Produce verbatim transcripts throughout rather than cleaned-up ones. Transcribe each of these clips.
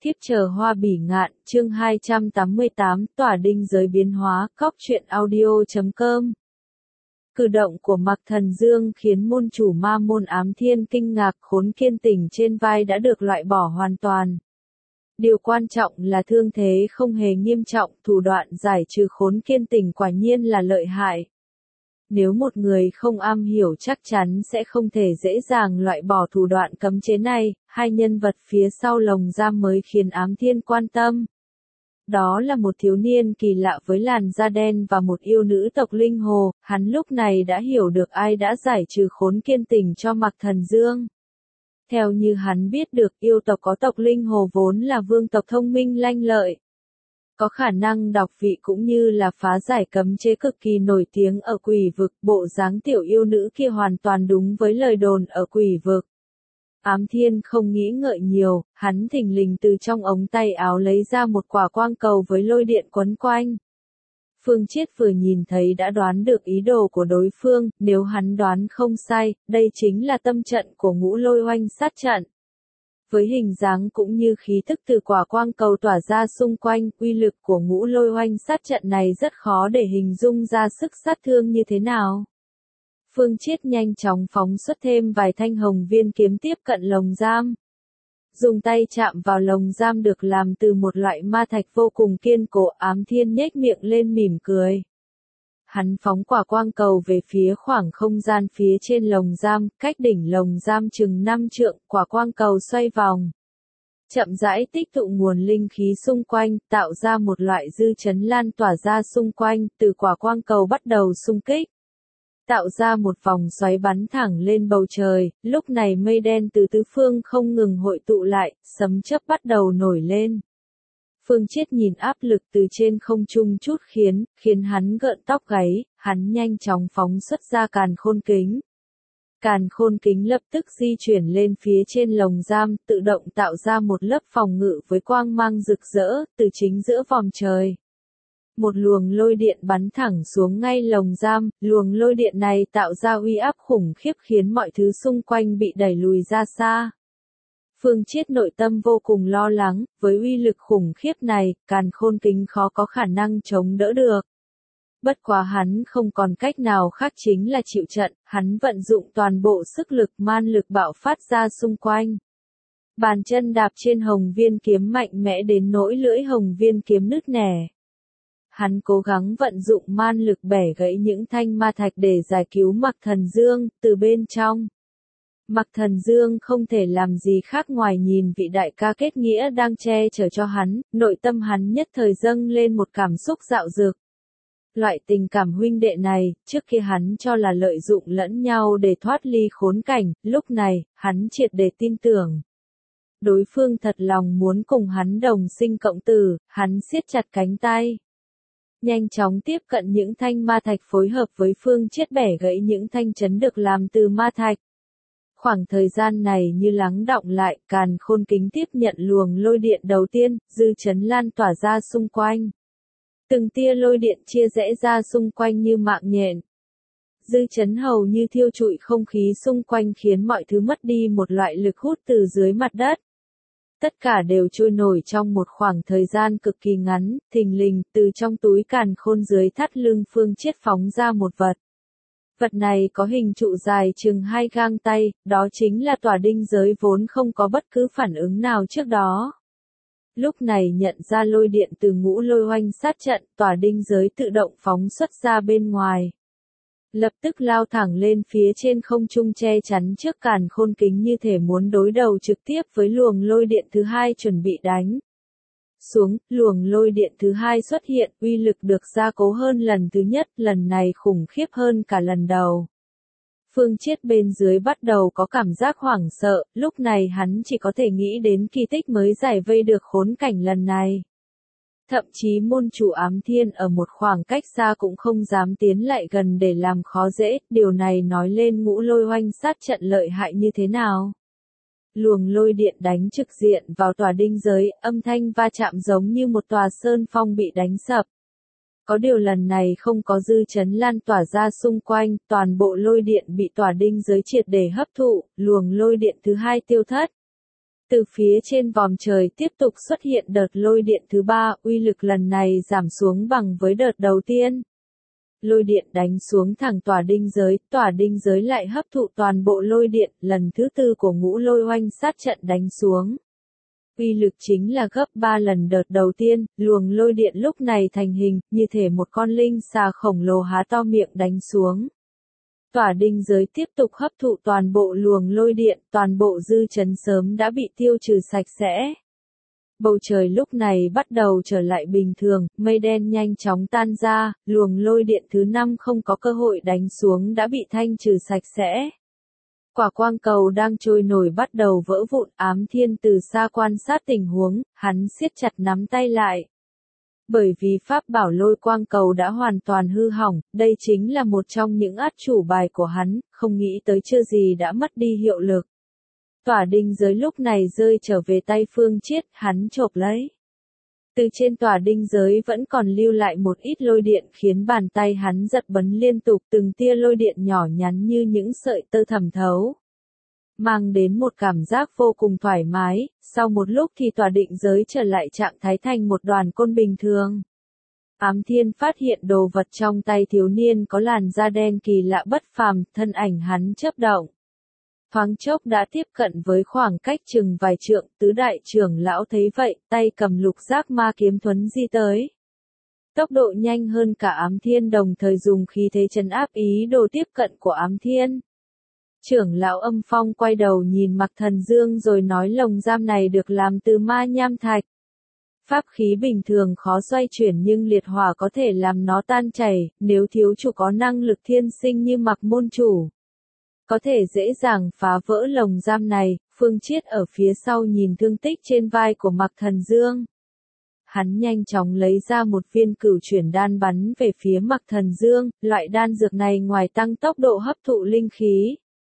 Thiếp chờ hoa bỉ ngạn, chương hai trăm tám mươi tám, tỏa đinh giới biến hóa, cóc truyện audio chấm com. Cử động của Mạc Thần Dương khiến môn chủ ma môn Ám Thiên kinh ngạc, khốn kiên tình trên vai đã được loại bỏ hoàn toàn. Điều quan trọng là thương thế không hề nghiêm trọng, thủ đoạn giải trừ khốn kiên tình quả nhiên là lợi hại. Nếu một người không am hiểu chắc chắn sẽ không thể dễ dàng loại bỏ thủ đoạn cấm chế này, hai nhân vật phía sau lồng giam mới khiến Ám Thiên quan tâm. Đó là một thiếu niên kỳ lạ với làn da đen và một yêu nữ tộc linh hồ, hắn lúc này đã hiểu được ai đã giải trừ khốn kiên tình cho Mạc Thần Dương. Theo như hắn biết được, yêu tộc có tộc linh hồ vốn là vương tộc thông minh lanh lợi. Có khả năng đọc vị cũng như là phá giải cấm chế cực kỳ nổi tiếng ở quỷ vực, bộ dáng tiểu yêu nữ kia hoàn toàn đúng với lời đồn ở quỷ vực. Ám Thiên không nghĩ ngợi nhiều, hắn thình lình từ trong ống tay áo lấy ra một quả quang cầu với lôi điện quấn quanh. Phương Chiết vừa nhìn thấy đã đoán được ý đồ của đối phương, nếu hắn đoán không sai, đây chính là tâm trận của Ngũ Lôi Oanh sát trận. Với hình dáng cũng như khí thức từ quả quang cầu tỏa ra xung quanh, uy lực của Ngũ Lôi Oanh sát trận này rất khó để hình dung ra sức sát thương như thế nào. Phương Chiết nhanh chóng phóng xuất thêm vài thanh hồng viên kiếm tiếp cận lồng giam. Dùng tay chạm vào lồng giam được làm từ một loại ma thạch vô cùng kiên cố, Ám Thiên nhếch miệng lên mỉm cười. Hắn phóng quả quang cầu về phía khoảng không gian phía trên lồng giam, cách đỉnh lồng giam chừng năm trượng, quả quang cầu xoay vòng. Chậm rãi tích tụ nguồn linh khí xung quanh, tạo ra một loại dư chấn lan tỏa ra xung quanh, từ quả quang cầu bắt đầu xung kích. Tạo ra một vòng xoáy bắn thẳng lên bầu trời, lúc này mây đen từ tứ phương không ngừng hội tụ lại, sấm chớp bắt đầu nổi lên. Phương Chiết nhìn áp lực từ trên không trung chút khiến, khiến hắn gợn tóc gáy, hắn nhanh chóng phóng xuất ra càn khôn kính. Càn khôn kính lập tức di chuyển lên phía trên lồng giam, tự động tạo ra một lớp phòng ngự với quang mang rực rỡ, từ chính giữa vòm trời. Một luồng lôi điện bắn thẳng xuống ngay lồng giam, luồng lôi điện này tạo ra uy áp khủng khiếp khiến mọi thứ xung quanh bị đẩy lùi ra xa. Phương Chiết nội tâm vô cùng lo lắng, với uy lực khủng khiếp này, càn khôn kính khó có khả năng chống đỡ được. Bất quá hắn không còn cách nào khác chính là chịu trận, hắn vận dụng toàn bộ sức lực man lực bạo phát ra xung quanh. Bàn chân đạp trên hồng viên kiếm mạnh mẽ đến nỗi lưỡi hồng viên kiếm nứt nẻ. Hắn cố gắng vận dụng man lực bẻ gãy những thanh ma thạch để giải cứu Mạc Thần Dương, từ bên trong. Mạc Thần Dương không thể làm gì khác ngoài nhìn vị đại ca kết nghĩa đang che chở cho hắn, nội tâm hắn nhất thời dâng lên một cảm xúc dạo dực. Loại tình cảm huynh đệ này, trước kia hắn cho là lợi dụng lẫn nhau để thoát ly khốn cảnh, lúc này, hắn triệt để tin tưởng. Đối phương thật lòng muốn cùng hắn đồng sinh cộng tử, hắn siết chặt cánh tay. Nhanh chóng tiếp cận những thanh ma thạch phối hợp với Phương Chiết bẻ gãy những thanh chấn được làm từ ma thạch. Khoảng thời gian này như lắng đọng lại, càn khôn kính tiếp nhận luồng lôi điện đầu tiên, dư chấn lan tỏa ra xung quanh. Từng tia lôi điện chia rẽ ra xung quanh như mạng nhện. Dư chấn hầu như thiêu trụi không khí xung quanh khiến mọi thứ mất đi một loại lực hút từ dưới mặt đất. Tất cả đều trôi nổi trong một khoảng thời gian cực kỳ ngắn, thình lình, từ trong túi càn khôn dưới thắt lưng Phương Chiết phóng ra một vật. Vật này có hình trụ dài chừng hai gang tay, đó chính là tỏa đinh giới vốn không có bất cứ phản ứng nào trước đó. Lúc này nhận ra lôi điện từ Ngũ Lôi Oanh sát trận, tỏa đinh giới tự động phóng xuất ra bên ngoài. Lập tức lao thẳng lên phía trên không trung che chắn trước càn khôn kính như thể muốn đối đầu trực tiếp với luồng lôi điện thứ hai chuẩn bị đánh. Xuống, luồng lôi điện thứ hai xuất hiện, uy lực được gia cố hơn lần thứ nhất, lần này khủng khiếp hơn cả lần đầu. Phương Chiết bên dưới bắt đầu có cảm giác hoảng sợ, lúc này hắn chỉ có thể nghĩ đến kỳ tích mới giải vây được khốn cảnh lần này. Thậm chí môn chủ Ám Thiên ở một khoảng cách xa cũng không dám tiến lại gần để làm khó dễ, điều này nói lên Ngũ Lôi Oanh sát trận lợi hại như thế nào. Luồng lôi điện đánh trực diện vào tòa đinh giới, âm thanh va chạm giống như một tòa sơn phong bị đánh sập. Có điều lần này không có dư chấn lan tỏa ra xung quanh, toàn bộ lôi điện bị tòa đinh giới triệt để hấp thụ, luồng lôi điện thứ hai tiêu thất. Từ phía trên vòm trời tiếp tục xuất hiện đợt lôi điện thứ ba, uy lực lần này giảm xuống bằng với đợt đầu tiên. Lôi điện đánh xuống thẳng tỏa đinh giới, tỏa đinh giới lại hấp thụ toàn bộ lôi điện, lần thứ tư của ngũ lôi oanh sát trận đánh xuống. Uy lực chính là gấp ba lần đợt đầu tiên, luồng lôi điện lúc này thành hình, như thể một con linh xà khổng lồ há to miệng đánh xuống. Tỏa đinh giới tiếp tục hấp thụ toàn bộ luồng lôi điện, toàn bộ dư chấn sớm đã bị tiêu trừ sạch sẽ. Bầu trời lúc này bắt đầu trở lại bình thường, mây đen nhanh chóng tan ra, luồng lôi điện thứ năm không có cơ hội đánh xuống đã bị thanh trừ sạch sẽ. Quả quang cầu đang trôi nổi bắt đầu vỡ vụn, Ám Thiên từ xa quan sát tình huống, hắn siết chặt nắm tay lại. Bởi vì pháp bảo lôi quang cầu đã hoàn toàn hư hỏng, đây chính là một trong những át chủ bài của hắn, không nghĩ tới chưa gì đã mất đi hiệu lực. Tỏa đinh giới lúc này rơi trở về tay Phương Chiết, hắn chộp lấy. Từ trên tỏa đinh giới vẫn còn lưu lại một ít lôi điện khiến bàn tay hắn giật bấn liên tục, từng tia lôi điện nhỏ nhắn như những sợi tơ thẩm thấu. Mang đến một cảm giác vô cùng thoải mái, sau một lúc thì tỏa định giới trở lại trạng thái thành một đoàn côn bình thường. Ám Thiên phát hiện đồ vật trong tay thiếu niên có làn da đen kỳ lạ bất phàm, thân ảnh hắn chớp động. Thoáng chốc đã tiếp cận với khoảng cách chừng vài trượng, tứ đại trưởng lão thấy vậy, tay cầm lục giác ma kiếm thuấn di tới. Tốc độ nhanh hơn cả Ám Thiên, đồng thời dùng khí thế trấn áp ý đồ tiếp cận của Ám Thiên. Trưởng lão Âm Phong quay đầu nhìn Mạc Thần Dương rồi nói lồng giam này được làm từ ma nham thạch. Pháp khí bình thường khó xoay chuyển nhưng liệt hỏa có thể làm nó tan chảy, nếu thiếu chủ có năng lực thiên sinh như Mạc môn chủ, có thể dễ dàng phá vỡ lồng giam này. Phương Chiết ở phía sau nhìn thương tích trên vai của Mạc Thần Dương. Hắn nhanh chóng lấy ra một viên cửu chuyển đan bắn về phía Mạc Thần Dương, loại đan dược này ngoài tăng tốc độ hấp thụ linh khí,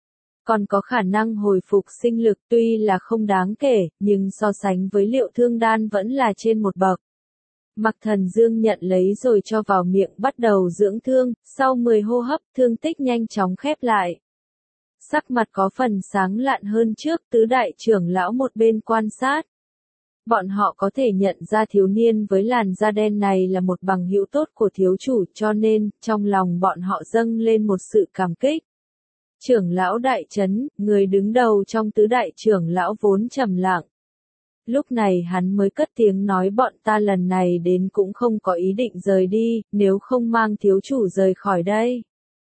còn có khả năng hồi phục sinh lực, tuy là không đáng kể, nhưng so sánh với liệu thương đan vẫn là trên một bậc. Mạc Thần Dương nhận lấy rồi cho vào miệng bắt đầu dưỡng thương, sau mười hô hấp thương tích nhanh chóng khép lại. Sắc mặt có phần sáng lạn hơn trước, tứ đại trưởng lão một bên quan sát. Bọn họ có thể nhận ra thiếu niên với làn da đen này là một bằng hữu tốt của thiếu chủ, cho nên, trong lòng bọn họ dâng lên một sự cảm kích. Trưởng lão đại trấn, người đứng đầu trong tứ đại trưởng lão vốn trầm lặng. Lúc này hắn mới cất tiếng nói bọn ta lần này đến cũng không có ý định rời đi, nếu không mang thiếu chủ rời khỏi đây.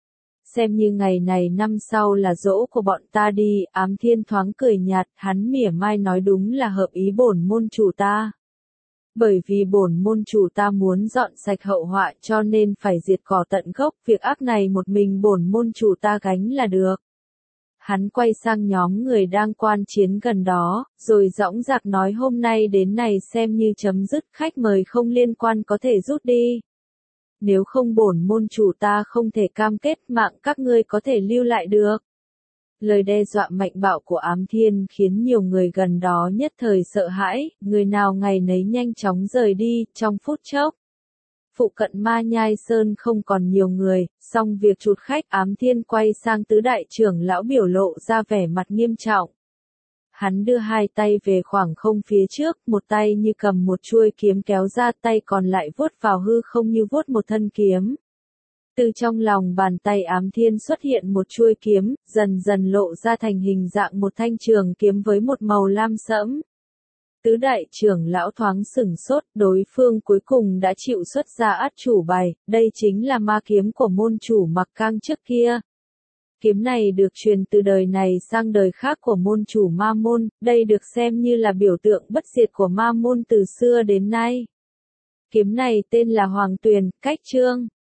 Xem như ngày này năm sau là giỗ của bọn ta đi. Ám Thiên thoáng cười nhạt, hắn mỉa mai nói đúng là hợp ý bổn môn chủ ta. Bởi vì bổn môn chủ ta muốn dọn sạch hậu họa cho nên phải diệt cỏ tận gốc, việc ác này một mình bổn môn chủ ta gánh là được. Hắn quay sang nhóm người đang quan chiến gần đó, rồi dõng dạc nói hôm nay đến này xem như chấm dứt, khách mời không liên quan có thể rút đi. Nếu không bổn môn chủ ta không thể cam kết mạng các ngươi có thể lưu lại được. Lời đe dọa mạnh bạo của Ám Thiên khiến nhiều người gần đó nhất thời sợ hãi, người nào ngày nấy nhanh chóng rời đi, trong phút chốc. Phụ cận Ma Nhai Sơn không còn nhiều người, xong việc chụt khách. Ám Thiên quay sang tứ đại trưởng lão biểu lộ ra vẻ mặt nghiêm trọng. Hắn đưa hai tay về khoảng không phía trước, một tay như cầm một chuôi kiếm kéo ra, tay còn lại vuốt vào hư không như vuốt một thân kiếm. Từ trong lòng bàn tay Ám Thiên xuất hiện một chuôi kiếm, dần dần lộ ra thành hình dạng một thanh trường kiếm với một màu lam sẫm. Tứ đại trưởng lão thoáng sửng sốt, đối phương cuối cùng đã chịu xuất ra át chủ bài, đây chính là ma kiếm của môn chủ Mặc Cang trước kia. Kiếm này được truyền từ đời này sang đời khác của môn chủ Ma Môn, đây được xem như là biểu tượng bất diệt của Ma Môn từ xưa đến nay. Kiếm này tên là Hoàng Tuyền, cách chương.